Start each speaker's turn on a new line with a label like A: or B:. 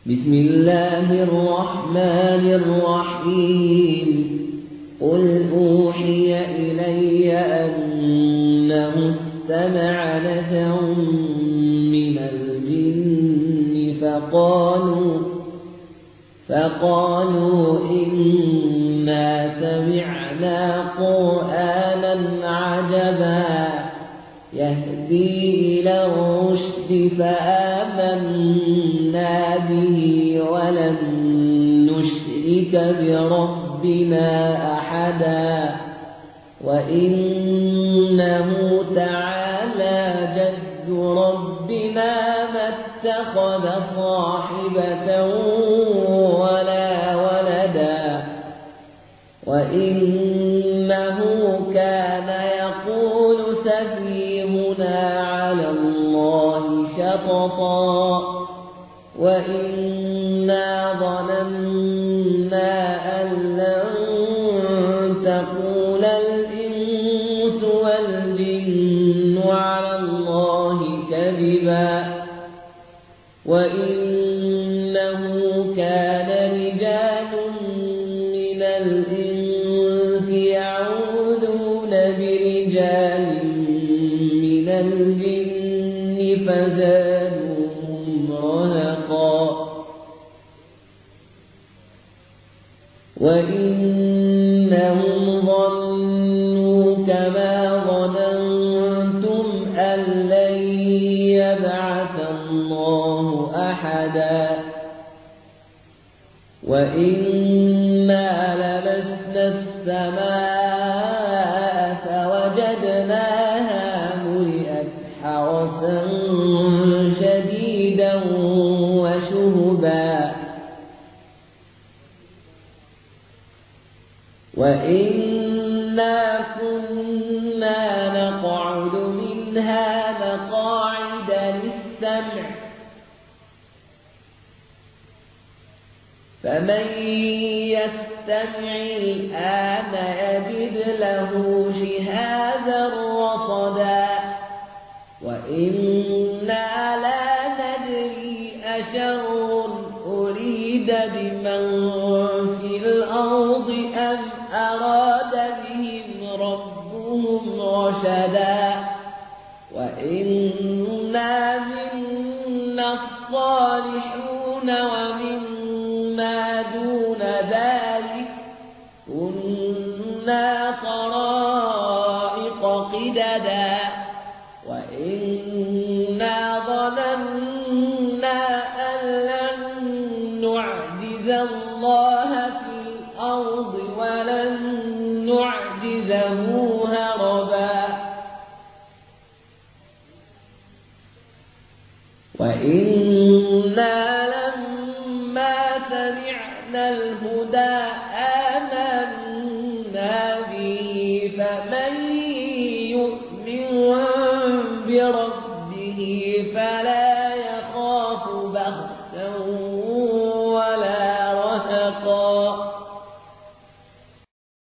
A: بسم الله الرحمن الرحيم قل أوحي إلي أنه استمع نفر من الجن فقالوا إنا سمعنا قرآنا عجبا يهدي إلى الرشد فآمنا به ولن نشرك بربنا أحدا وإنه تعالى جد ربنا ما اتخذ صاحبة ولا ولدا وإنه كان يقول سفيهنا على الله شططا وإنا ظننا أن لن تقول الإنس والجن على الله كذبا وإنه كان رجال من الإنس يعوذون برجال من الجن فزادوهم رهقا وإنهم ظنوا كما ظننتم أن لن يبعث الله أحدا وإنا لمسنا السماء فوجدناها ملئت حرسا شديدا وشهبا وإنا كنا نقعد منها مقاعد للسمع فمن يستمع الآن يجد له شهابا رصدا وإنا لا ندري أشر أريد بمن في الأرض أم أراد بهم ربهم رشدا وإنا منا الصالحون ومنا دون ذلك كنا طرائق قددا وإنا ظننا أن لن نعجز الله في الأرض ولن نعجزه هربا وإنا لما سمعنا الهدى آمنا به فمن يؤمن بربه